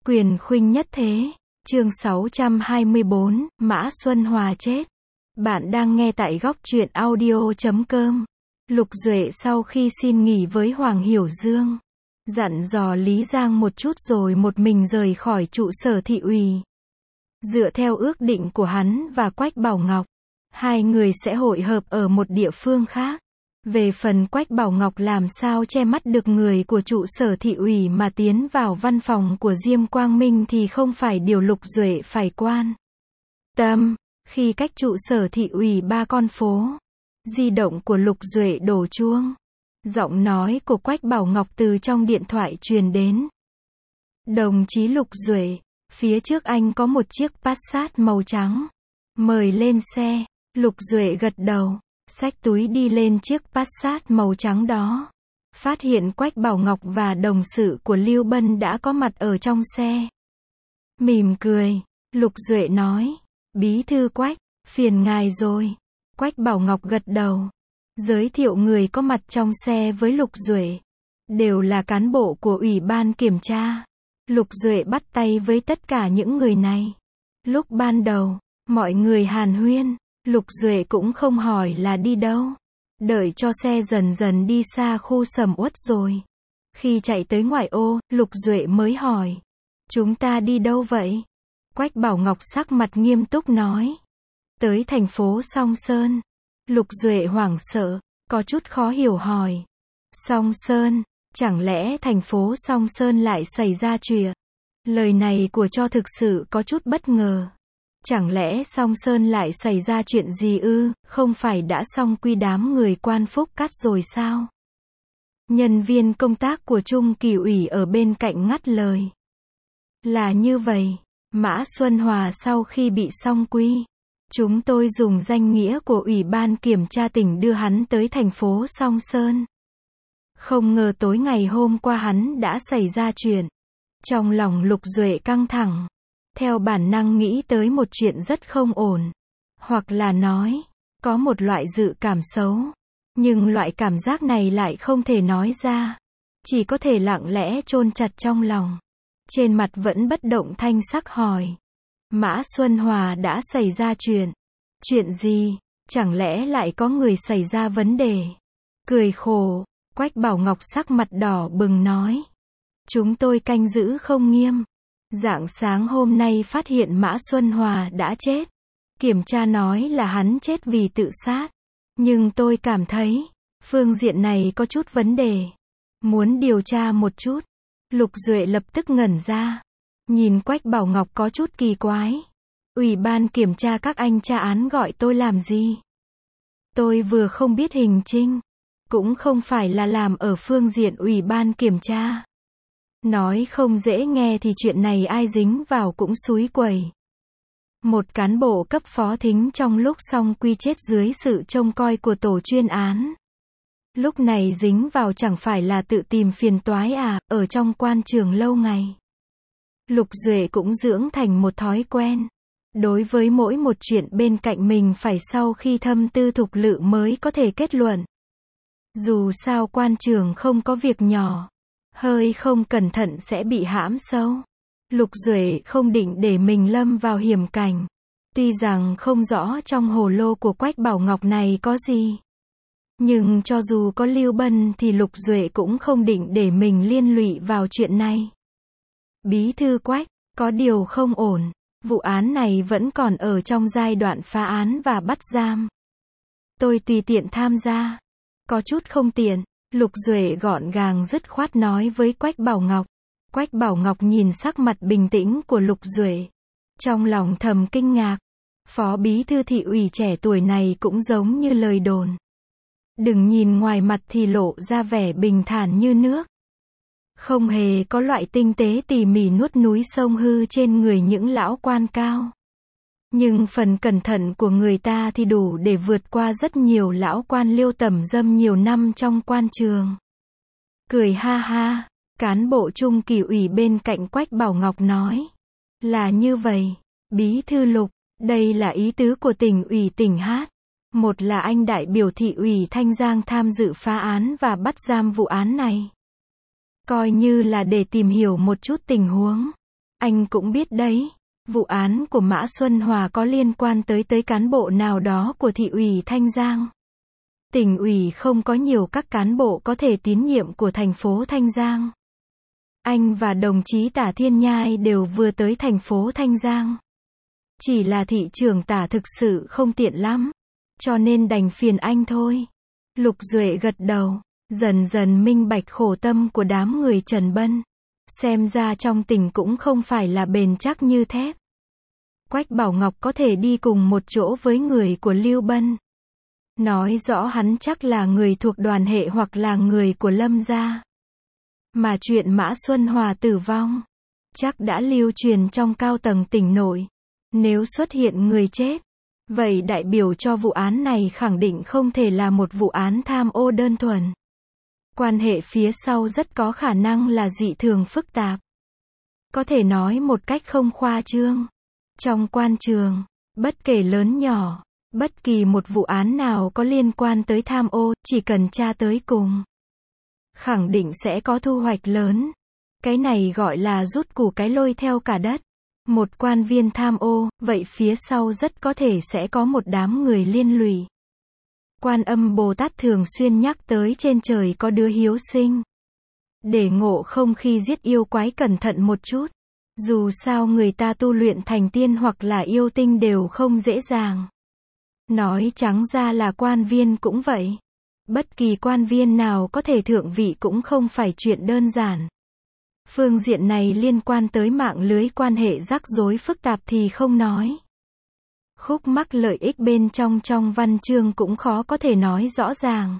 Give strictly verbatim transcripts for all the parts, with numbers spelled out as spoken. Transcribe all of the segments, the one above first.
Quyền khuynh nhất thế. Chương sáu trăm hai mươi bốn, Mã Xuân Hòa chết. Bạn đang nghe tại góc truyện audio chấm com. Lục Duệ sau khi xin nghỉ với Hoàng Hiểu Dương, dặn dò Lý Giang một chút rồi một mình rời khỏi trụ sở thị ủy. Dựa theo ước định của hắn và Quách Bảo Ngọc, hai người sẽ hội hợp ở một địa phương khác. Về phần Quách Bảo Ngọc làm sao che mắt được người của trụ sở thị ủy mà tiến vào văn phòng của Diêm Quang Minh thì không phải điều Lục Duệ phải quan tâm. Khi cách trụ sở thị ủy ba con phố, di động của Lục Duệ đổ chuông. Giọng nói của Quách Bảo Ngọc từ trong điện thoại truyền đến. Đồng chí Lục Duệ, phía trước anh có một chiếc Passat màu trắng. Mời lên xe. Lục Duệ gật đầu, xách túi đi lên chiếc Passat màu trắng đó. Phát hiện Quách Bảo Ngọc và đồng sự của Lưu Bân đã có mặt ở trong xe. Mỉm cười, Lục Duệ nói, Bí thư Quách, phiền ngài rồi. Quách Bảo Ngọc gật đầu, giới thiệu người có mặt trong xe với Lục Duệ. Đều là cán bộ của Ủy ban Kiểm tra. Lục Duệ bắt tay với tất cả những người này. Lúc ban đầu, mọi người hàn huyên, Lục Duệ cũng không hỏi là đi đâu. Đợi cho xe dần dần đi xa khu sầm uất rồi. Khi chạy tới ngoại ô, Lục Duệ mới hỏi, chúng ta đi đâu vậy? Quách Bảo Ngọc sắc mặt nghiêm túc nói, tới thành phố Song Sơn. Lục Duệ hoảng sợ, có chút khó hiểu hỏi, Song Sơn, chẳng lẽ thành phố Song Sơn lại xảy ra chuyện? Lời này của cho thực sự có chút bất ngờ. Chẳng lẽ Song Sơn lại xảy ra chuyện gì ư, không phải đã xong quy đám người quan Phúc Cát rồi sao? Nhân viên công tác của Trung Kỳ ủy ở bên cạnh ngắt lời. Là như vậy, Mã Xuân Hòa sau khi bị xong quy, chúng tôi dùng danh nghĩa của Ủy ban Kiểm tra tỉnh đưa hắn tới thành phố Song Sơn. Không ngờ tối ngày hôm qua hắn đã xảy ra chuyện. Trong lòng Lục Duệ căng thẳng. Theo bản năng nghĩ tới một chuyện rất không ổn. Hoặc là nói, có một loại dự cảm xấu. Nhưng loại cảm giác này lại không thể nói ra. Chỉ có thể lặng lẽ chôn chặt trong lòng. Trên mặt vẫn bất động thanh sắc hỏi. Mã Xuân Hòa đã xảy ra chuyện. Chuyện gì? Chẳng lẽ lại có người xảy ra vấn đề? Cười khổ, Quách Bảo Ngọc sắc mặt đỏ bừng nói. Chúng tôi canh giữ không nghiêm. Rạng sáng hôm nay phát hiện Mã Xuân Hòa đã chết. Kiểm tra nói là hắn chết vì tự sát. Nhưng tôi cảm thấy, phương diện này có chút vấn đề. Muốn điều tra một chút. Lục Duệ lập tức ngẩn ra. Nhìn Quách Bảo Ngọc có chút kỳ quái. Ủy ban kiểm tra các anh tra án gọi tôi làm gì? Tôi vừa không biết hình trinh. Cũng không phải là làm ở phương diện Ủy ban kiểm tra. Nói không dễ nghe thì chuyện này ai dính vào cũng xúi quẩy. Một cán bộ cấp phó thính trong lúc xong quy chết dưới sự trông coi của tổ chuyên án. Lúc này dính vào chẳng phải là tự tìm phiền toái à, ở trong quan trường lâu ngày. Lục Duệ cũng dưỡng thành một thói quen. Đối với mỗi một chuyện bên cạnh mình phải sau khi thâm tư thục lự mới có thể kết luận. Dù sao quan trường không có việc nhỏ. Hơi không cẩn thận sẽ bị hãm sâu. Lục Duệ không định để mình lâm vào hiểm cảnh. Tuy rằng không rõ trong hồ lô của Quách Bảo Ngọc này có gì. Nhưng cho dù có Lưu Bân thì Lục Duệ cũng không định để mình liên lụy vào chuyện này. Bí thư Quách, có điều không ổn. Vụ án này vẫn còn ở trong giai đoạn phá án và bắt giam. Tôi tùy tiện tham gia. Có chút không tiện. Lục Duệ gọn gàng dứt khoát nói với Quách Bảo Ngọc. Quách Bảo Ngọc nhìn sắc mặt bình tĩnh của Lục Duệ. Trong lòng thầm kinh ngạc. Phó bí thư thị ủy trẻ tuổi này cũng giống như lời đồn. Đừng nhìn ngoài mặt thì lộ ra vẻ bình thản như nước. Không hề có loại tinh tế tỉ mỉ nuốt núi sông hư trên người những lão quan cao. Nhưng phần cẩn thận của người ta thì đủ để vượt qua rất nhiều lão quan liêu tẩm dâm nhiều năm trong quan trường. Cười ha ha, cán bộ Trung Kỳ ủy bên cạnh Quách Bảo Ngọc nói. Là như vậy, Bí thư Lục, đây là ý tứ của tỉnh ủy tỉnh Hát. Một là anh đại biểu thị ủy Thanh Giang tham dự phá án và bắt giam vụ án này. Coi như là để tìm hiểu một chút tình huống. Anh cũng biết đấy, vụ án của Mã Xuân Hòa có liên quan tới tới cán bộ nào đó của thị ủy Thanh Giang. Tỉnh ủy không có nhiều các cán bộ có thể tín nhiệm của thành phố Thanh Giang. Anh và đồng chí Tả Thiên Nhai đều vừa tới thành phố Thanh Giang. Chỉ là thị trưởng Tả thực sự không tiện lắm, cho nên đành phiền anh thôi. Lục Duệ gật đầu, dần dần minh bạch khổ tâm của đám người Trần Bân. Xem ra trong tỉnh cũng không phải là bền chắc như thép. Quách Bảo Ngọc có thể đi cùng một chỗ với người của Lưu Bân. Nói rõ hắn chắc là người thuộc đoàn hệ hoặc là người của Lâm gia. Mà chuyện Mã Xuân Hòa tử vong, chắc đã lưu truyền trong cao tầng tỉnh nội. Nếu xuất hiện người chết, vậy đại biểu cho vụ án này khẳng định không thể là một vụ án tham ô đơn thuần. Quan hệ phía sau rất có khả năng là dị thường phức tạp. Có thể nói một cách không khoa trương. Trong quan trường, bất kể lớn nhỏ, bất kỳ một vụ án nào có liên quan tới tham ô, chỉ cần tra tới cùng, khẳng định sẽ có thu hoạch lớn. Cái này gọi là rút củ cái lôi theo cả đất. Một quan viên tham ô, vậy phía sau rất có thể sẽ có một đám người liên lụy. Quan Âm Bồ Tát thường xuyên nhắc tới trên trời có đứa hiếu sinh. Để ngộ không khi giết yêu quái cẩn thận một chút. Dù sao người ta tu luyện thành tiên hoặc là yêu tinh đều không dễ dàng. Nói trắng ra là quan viên cũng vậy. Bất kỳ quan viên nào có thể thượng vị cũng không phải chuyện đơn giản. Phương diện này liên quan tới mạng lưới quan hệ rắc rối phức tạp thì không nói. Khúc mắc lợi ích bên trong trong văn chương cũng khó có thể nói rõ ràng.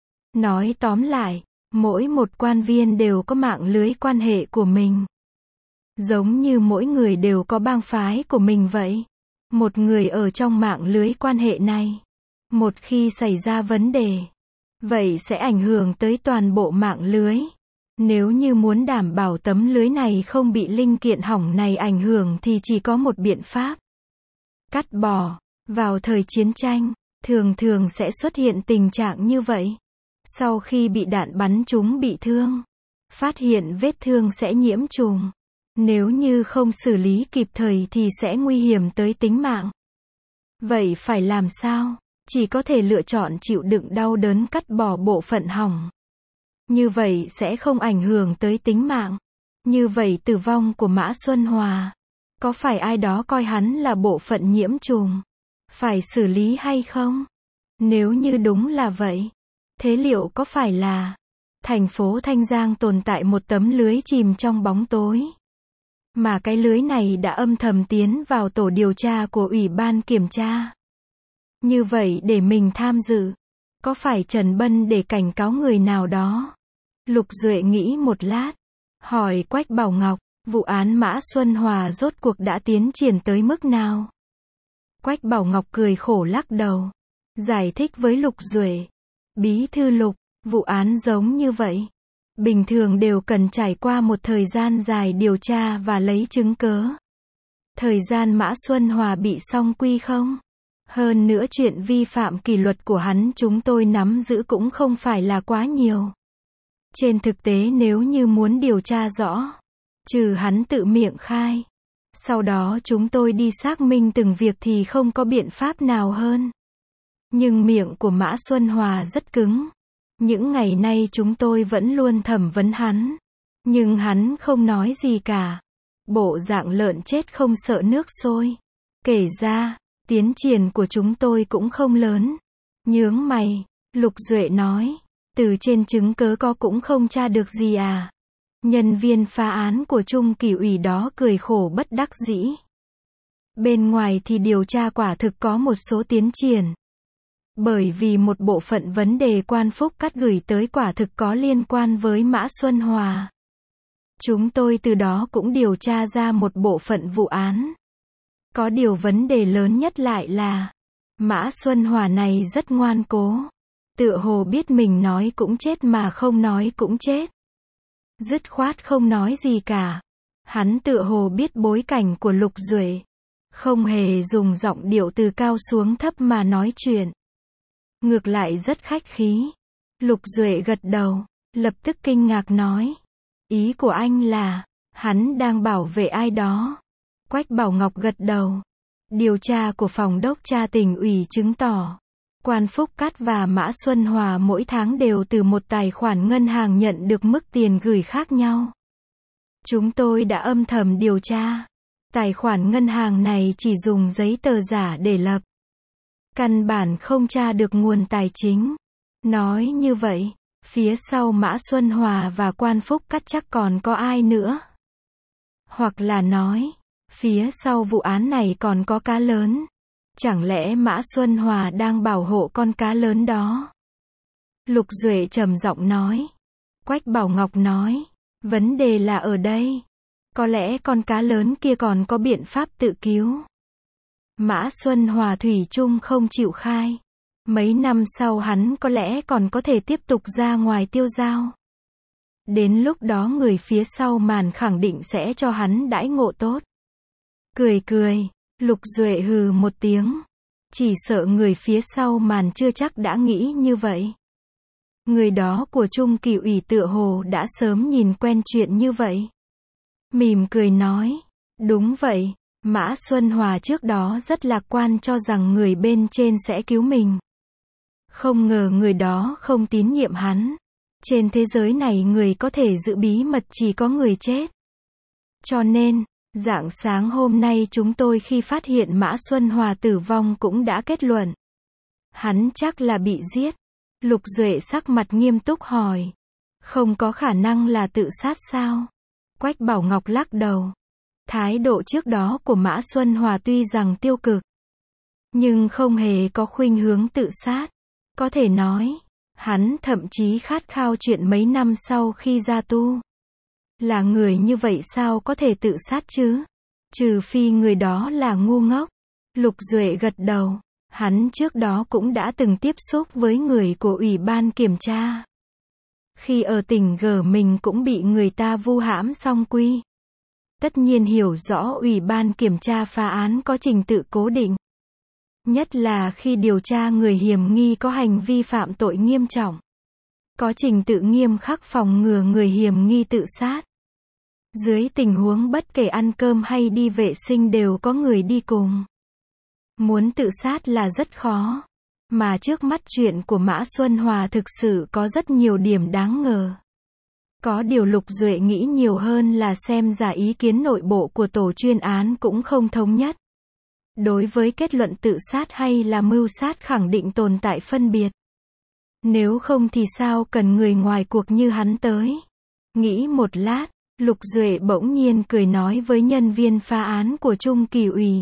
Nói tóm lại, mỗi một quan viên đều có mạng lưới quan hệ của mình. Giống như mỗi người đều có bang phái của mình vậy. Một người ở trong mạng lưới quan hệ này, một khi xảy ra vấn đề, vậy sẽ ảnh hưởng tới toàn bộ mạng lưới. Nếu như muốn đảm bảo tấm lưới này không bị linh kiện hỏng này ảnh hưởng thì chỉ có một biện pháp. Cắt bỏ. Vào thời chiến tranh, thường thường sẽ xuất hiện tình trạng như vậy. Sau khi bị đạn bắn trúng bị thương, phát hiện vết thương sẽ nhiễm trùng. Nếu như không xử lý kịp thời thì sẽ nguy hiểm tới tính mạng. Vậy phải làm sao? Chỉ có thể lựa chọn chịu đựng đau đớn cắt bỏ bộ phận hỏng. Như vậy sẽ không ảnh hưởng tới tính mạng. Như vậy tử vong của Mã Xuân Hòa, có phải ai đó coi hắn là bộ phận nhiễm trùng, phải xử lý hay không? Nếu như đúng là vậy, thế liệu có phải là thành phố Thanh Giang tồn tại một tấm lưới chìm trong bóng tối? Mà cái lưới này đã âm thầm tiến vào tổ điều tra của Ủy ban Kiểm tra. Như vậy để mình tham dự, có phải Trần Bân để cảnh cáo người nào đó? Lục Duệ nghĩ một lát, hỏi Quách Bảo Ngọc, vụ án Mã Xuân Hòa rốt cuộc đã tiến triển tới mức nào? Quách Bảo Ngọc cười khổ lắc đầu, giải thích với Lục Duệ. Bí thư Lục, vụ án giống như vậy, bình thường đều cần trải qua một thời gian dài điều tra và lấy chứng cớ. Thời gian Mã Xuân Hòa bị song quy không? Hơn nữa chuyện vi phạm kỷ luật của hắn chúng tôi nắm giữ cũng không phải là quá nhiều. Trên thực tế nếu như muốn điều tra rõ, trừ hắn tự miệng khai, sau đó chúng tôi đi xác minh từng việc thì không có biện pháp nào hơn. Nhưng miệng của Mã Xuân Hòa rất cứng. Những ngày nay chúng tôi vẫn luôn thẩm vấn hắn, nhưng hắn không nói gì cả. Bộ dạng lợn chết không sợ nước sôi. Kể ra, tiến triển của chúng tôi cũng không lớn. Nhướng mày, Lục Duệ nói, từ trên chứng cớ có cũng không tra được gì à? Nhân viên phá án của Trung Kỷ ủy đó cười khổ bất đắc dĩ. Bên ngoài thì điều tra quả thực có một số tiến triển. Bởi vì một bộ phận vấn đề quan phúc cắt gửi tới quả thực có liên quan với Mã Xuân Hòa. Chúng tôi từ đó cũng điều tra ra một bộ phận vụ án. Có điều vấn đề lớn nhất lại là, Mã Xuân Hòa này rất ngoan cố. Tựa hồ biết mình nói cũng chết mà không nói cũng chết. Dứt khoát không nói gì cả. Hắn tựa hồ biết bối cảnh của Lục Duệ. Không hề dùng giọng điệu từ cao xuống thấp mà nói chuyện. Ngược lại rất khách khí. Lục Duệ gật đầu, lập tức kinh ngạc nói. Ý của anh là, Hắn đang bảo vệ ai đó. Quách Bảo Ngọc gật đầu. Điều tra của phòng đốc tra tỉnh ủy chứng tỏ, Quan Phúc Cát và Mã Xuân Hòa mỗi tháng đều từ một tài khoản ngân hàng nhận được mức tiền gửi khác nhau. Chúng tôi đã âm thầm điều tra. Tài khoản ngân hàng này chỉ dùng giấy tờ giả để lập. Căn bản không tra được nguồn tài chính. Nói như vậy, phía sau Mã Xuân Hòa và Quan Phúc Cát chắc còn có ai nữa. Hoặc là nói, phía sau vụ án này còn có cá lớn. Chẳng lẽ Mã Xuân Hòa đang bảo hộ con cá lớn đó? Lục Duệ trầm giọng nói. Quách Bảo Ngọc nói, vấn đề là ở đây. Có lẽ con cá lớn kia còn có biện pháp tự cứu. Mã Xuân Hòa thủy chung không chịu khai. Mấy năm sau hắn có lẽ còn có thể tiếp tục ra ngoài tiêu dao. Đến lúc đó người phía sau màn khẳng định sẽ cho hắn đãi ngộ tốt. Cười cười, Lục Duệ hừ một tiếng. Chỉ sợ người phía sau màn chưa chắc đã nghĩ như vậy. Người đó của Trung Kỳ ủy tựa hồ đã sớm nhìn quen chuyện như vậy. Mỉm cười nói, đúng vậy, Mã Xuân Hòa trước đó rất lạc quan cho rằng người bên trên sẽ cứu mình. Không ngờ người đó không tín nhiệm hắn. Trên thế giới này người có thể giữ bí mật chỉ có người chết. Cho nên, rạng sáng hôm nay chúng tôi khi phát hiện Mã Xuân Hòa tử vong cũng đã kết luận. Hắn chắc là bị giết. Lục Duệ sắc mặt nghiêm túc hỏi. Không có khả năng là tự sát sao? Quách Bảo Ngọc lắc đầu. Thái độ trước đó của Mã Xuân Hòa tuy rằng tiêu cực, nhưng không hề có khuynh hướng tự sát. Có thể nói, hắn thậm chí khát khao chuyện mấy năm sau khi ra tu. Là người như vậy sao có thể tự sát chứ? Trừ phi người đó là ngu ngốc. Lục Duệ gật đầu. Hắn trước đó cũng đã từng tiếp xúc với người của Ủy ban kiểm tra. Khi ở tỉnh G mình cũng bị người ta vu hãm song quy. Tất nhiên hiểu rõ Ủy ban kiểm tra phá án có trình tự cố định. Nhất là khi điều tra người hiểm nghi có hành vi phạm tội nghiêm trọng. Có trình tự nghiêm khắc phòng ngừa người hiểm nghi tự sát. Dưới tình huống bất kể ăn cơm hay đi vệ sinh đều có người đi cùng. Muốn tự sát là rất khó. Mà trước mắt chuyện của Mã Xuân Hòa thực sự có rất nhiều điểm đáng ngờ. Có điều Lục Duệ nghĩ nhiều hơn là xem ra ý kiến nội bộ của tổ chuyên án cũng không thống nhất. Đối với kết luận tự sát hay là mưu sát khẳng định tồn tại phân biệt. Nếu không thì sao cần người ngoài cuộc như hắn tới. Nghĩ một lát, Lục Duệ bỗng nhiên cười nói với nhân viên phá án của Trung Kỳ ủy.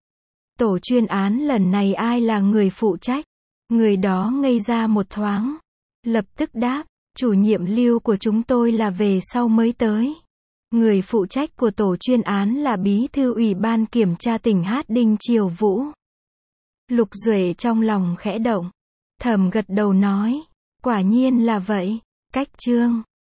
Tổ chuyên án lần này ai là người phụ trách? Người đó ngây ra một thoáng. Lập tức đáp, chủ nhiệm Lưu của chúng tôi là về sau mới tới. Người phụ trách của tổ chuyên án là bí thư Ủy ban kiểm tra tỉnh Hát Đinh Triều Vũ. Lục Duệ trong lòng khẽ động. Thầm gật đầu nói, quả nhiên là vậy. Cách chương